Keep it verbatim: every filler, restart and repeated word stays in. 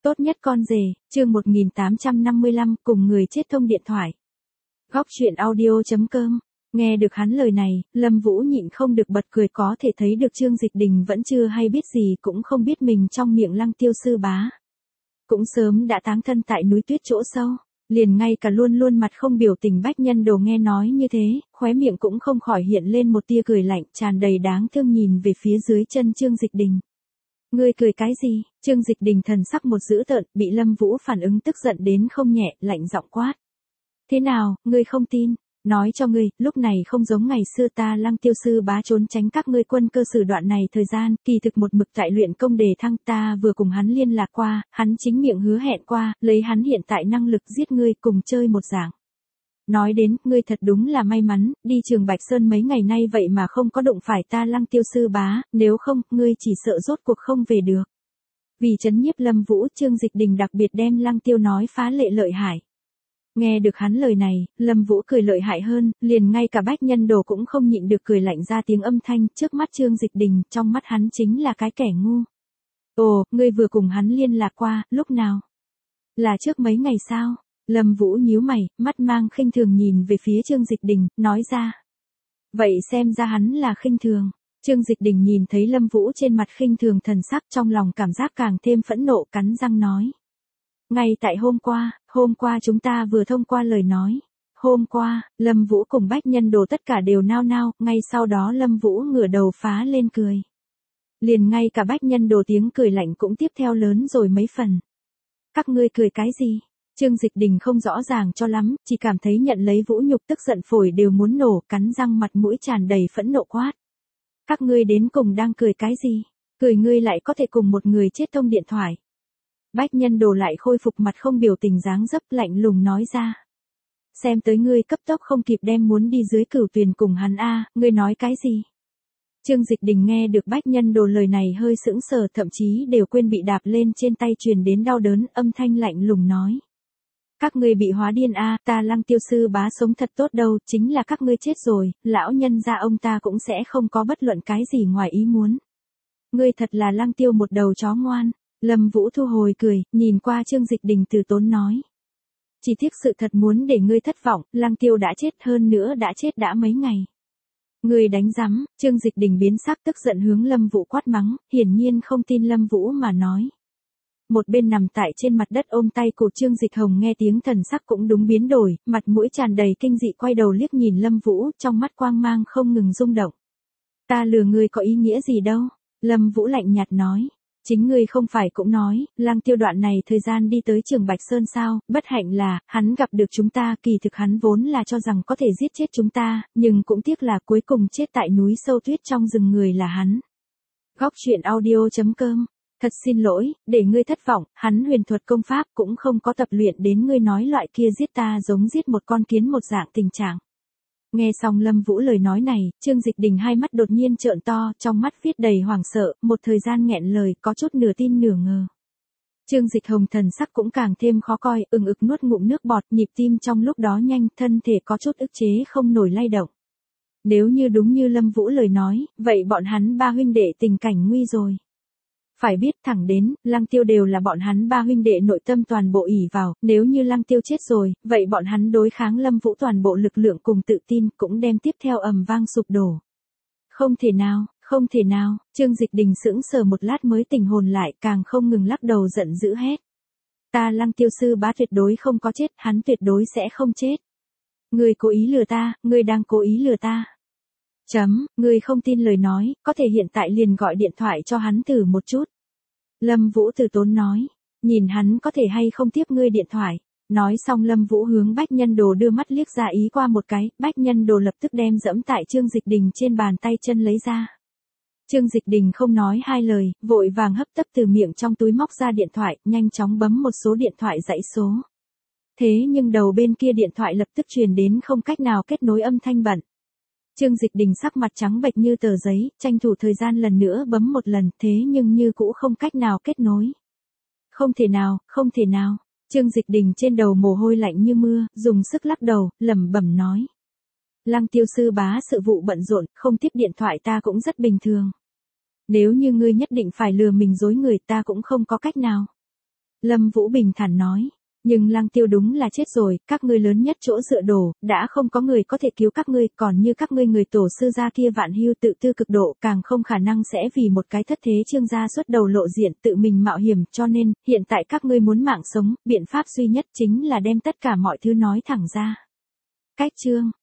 Tốt nhất con rể, chương một nghìn tám trăm năm mươi lăm, cùng người chết thông điện thoại. Góc truyện audio chấm com. Nghe được hắn lời này, Lâm Vũ nhịn không được bật cười, có thể thấy được Trương Dịch Đình vẫn chưa hay biết gì, cũng không biết mình trong miệng Lăng Tiêu sư bá cũng sớm đã táng thân tại núi tuyết chỗ sâu. Liền ngay cả luôn luôn mặt không biểu tình Bách Nhân Đồ nghe nói như thế, khóe miệng cũng không khỏi hiện lên một tia cười lạnh, tràn đầy đáng thương nhìn về phía dưới chân Trương Dịch Đình. Ngươi cười cái gì? Trương Dịch Đình thần sắc một dữ tợn, bị Lâm Vũ phản ứng tức giận đến không nhẹ, lạnh giọng quát. Thế nào, ngươi không tin? Nói cho ngươi, lúc này không giống ngày xưa ta Lăng Tiêu sư bá trốn tránh các ngươi quân cơ sử đoạn này thời gian, kỳ thực một mực tại luyện công đề thăng, ta vừa cùng hắn liên lạc qua, hắn chính miệng hứa hẹn qua, lấy hắn hiện tại năng lực giết ngươi cùng chơi một dạng. Nói đến, ngươi thật đúng là may mắn, đi Trường Bạch Sơn mấy ngày nay vậy mà không có đụng phải ta Lăng Tiêu sư bá, nếu không, ngươi chỉ sợ rốt cuộc không về được. Vì trấn nhiếp Lâm Vũ, Trương Dịch Đình đặc biệt đem Lăng Tiêu nói phá lệ lợi hại. Nghe được hắn lời này, Lâm Vũ cười lợi hại hơn, liền ngay cả Bách Nhân Đồ cũng không nhịn được cười lạnh ra tiếng âm thanh, trước mắt Trương Dịch Đình, trong mắt hắn chính là cái kẻ ngu. Ồ, ngươi vừa cùng hắn liên lạc qua, lúc nào? Là trước mấy ngày sao? Lâm Vũ nhíu mày, mắt mang khinh thường nhìn về phía Trương Dịch Đình, nói ra. Vậy xem ra hắn là khinh thường. Trương Dịch Đình nhìn thấy Lâm Vũ trên mặt khinh thường thần sắc, trong lòng cảm giác càng thêm phẫn nộ, cắn răng nói. Ngay tại hôm qua, hôm qua chúng ta vừa thông qua lời nói. Hôm qua, Lâm Vũ cùng Bách Nhân Đồ tất cả đều nao nao, ngay sau đó Lâm Vũ ngửa đầu phá lên cười. Liền ngay cả Bách Nhân Đồ tiếng cười lạnh cũng tiếp theo lớn rồi mấy phần. Các ngươi cười cái gì? Trương Dịch Đình không rõ ràng cho lắm, chỉ cảm thấy nhận lấy vũ nhục tức giận phổi đều muốn nổ, cắn răng mặt mũi tràn đầy phẫn nộ quát. Các ngươi đến cùng đang cười cái gì? Cười ngươi lại có thể cùng một người chết thông điện thoại. Bách Nhân Đồ lại khôi phục mặt không biểu tình dáng dấp lạnh lùng nói ra. Xem tới ngươi cấp tốc không kịp đem muốn đi dưới cửu tuyền cùng hắn a, ngươi nói cái gì? Trương Dịch Đình nghe được Bách Nhân Đồ lời này hơi sững sờ, thậm chí đều quên bị đạp lên trên tay truyền đến đau đớn, âm thanh lạnh lùng nói. Các ngươi bị hóa điên a, ta Lăng Tiêu sư bá sống thật tốt đâu, chính là các ngươi chết rồi, lão nhân gia ông ta cũng sẽ không có bất luận cái gì ngoài ý muốn. Ngươi thật là Lăng Tiêu một đầu chó ngoan. Lâm Vũ thu hồi cười, nhìn qua Trương Dịch Đình từ tốn nói. Chỉ tiếc sự thật muốn để ngươi thất vọng, Lăng Tiêu đã chết, hơn nữa đã chết đã mấy ngày. Ngươi đánh rắm, Trương Dịch Đình biến sắc tức giận hướng Lâm Vũ quát mắng, hiển nhiên không tin Lâm Vũ mà nói. Một bên nằm tại trên mặt đất ôm tay của Trương Dịch Hồng nghe tiếng thần sắc cũng đúng biến đổi, mặt mũi tràn đầy kinh dị quay đầu liếc nhìn Lâm Vũ, trong mắt quang mang không ngừng rung động. Ta lừa ngươi có ý nghĩa gì đâu? Lâm Vũ lạnh nhạt nói. Chính ngươi không phải cũng nói, Lăng Tiêu đoạn này thời gian đi tới Trường Bạch Sơn sao, bất hạnh là, hắn gặp được chúng ta, kỳ thực hắn vốn là cho rằng có thể giết chết chúng ta, nhưng cũng tiếc là cuối cùng chết tại núi sâu tuyết trong rừng người là hắn. Góc truyện audio chấm com. Thật xin lỗi, để ngươi thất vọng, hắn huyền thuật công pháp cũng không có tập luyện đến ngươi nói loại kia giết ta giống giết một con kiến một dạng tình trạng. Nghe xong Lâm Vũ lời nói này, Trương Dịch Đình hai mắt đột nhiên trợn to, trong mắt viết đầy hoảng sợ, một thời gian nghẹn lời, có chút nửa tin nửa ngờ. Trương Dịch Hồng thần sắc cũng càng thêm khó coi, ừng ực nuốt ngụm nước bọt, nhịp tim trong lúc đó nhanh, thân thể có chút ức chế không nổi lay động. Nếu như đúng như Lâm Vũ lời nói, vậy bọn hắn ba huynh đệ tình cảnh nguy rồi. Phải biết thẳng đến, Lăng Tiêu đều là bọn hắn ba huynh đệ nội tâm toàn bộ ỷ vào, nếu như Lăng Tiêu chết rồi, vậy bọn hắn đối kháng Lâm Vũ toàn bộ lực lượng cùng tự tin cũng đem tiếp theo ầm vang sụp đổ. Không thể nào, không thể nào, Trương Dịch Đình sững sờ một lát mới tỉnh hồn lại, càng không ngừng lắc đầu giận dữ hét. Ta Lăng Tiêu sư bá tuyệt đối không có chết, hắn tuyệt đối sẽ không chết. Ngươi cố ý lừa ta, ngươi đang cố ý lừa ta. Chấm, ngươi không tin lời nói, có thể hiện tại liền gọi điện thoại cho hắn thử một chút. Lâm Vũ từ tốn nói, nhìn hắn có thể hay không tiếp ngươi điện thoại. Nói xong Lâm Vũ hướng Bách Nhân Đồ đưa mắt liếc ra ý qua một cái, Bách Nhân Đồ lập tức đem dẫm tại Trương Dịch Đình trên bàn tay chân lấy ra. Trương Dịch Đình không nói hai lời, vội vàng hấp tấp từ miệng trong túi móc ra điện thoại, nhanh chóng bấm một số điện thoại dãy số. Thế nhưng đầu bên kia điện thoại lập tức truyền đến không cách nào kết nối âm thanh bận. Trương Dịch Đình sắc mặt trắng bệch như tờ giấy, tranh thủ thời gian lần nữa bấm một lần, thế nhưng như cũ không cách nào kết nối. Không thể nào, không thể nào. Trương Dịch Đình trên đầu mồ hôi lạnh như mưa, dùng sức lắc đầu, lẩm bẩm nói. Lăng Tiêu sư bá sự vụ bận rộn, không tiếp điện thoại ta cũng rất bình thường. Nếu như ngươi nhất định phải lừa mình dối người ta cũng không có cách nào. Lâm Vũ bình thản nói. Nhưng Lăng Tiêu đúng là chết rồi, các ngươi lớn nhất chỗ dựa đổ, đã không có người có thể cứu các ngươi, còn như các ngươi người tổ sư gia kia vạn hưu tự tư cực độ, càng không khả năng sẽ vì một cái thất thế Trương gia xuất đầu lộ diện tự mình mạo hiểm, cho nên, hiện tại các ngươi muốn mạng sống, biện pháp duy nhất chính là đem tất cả mọi thứ nói thẳng ra. Cách Trương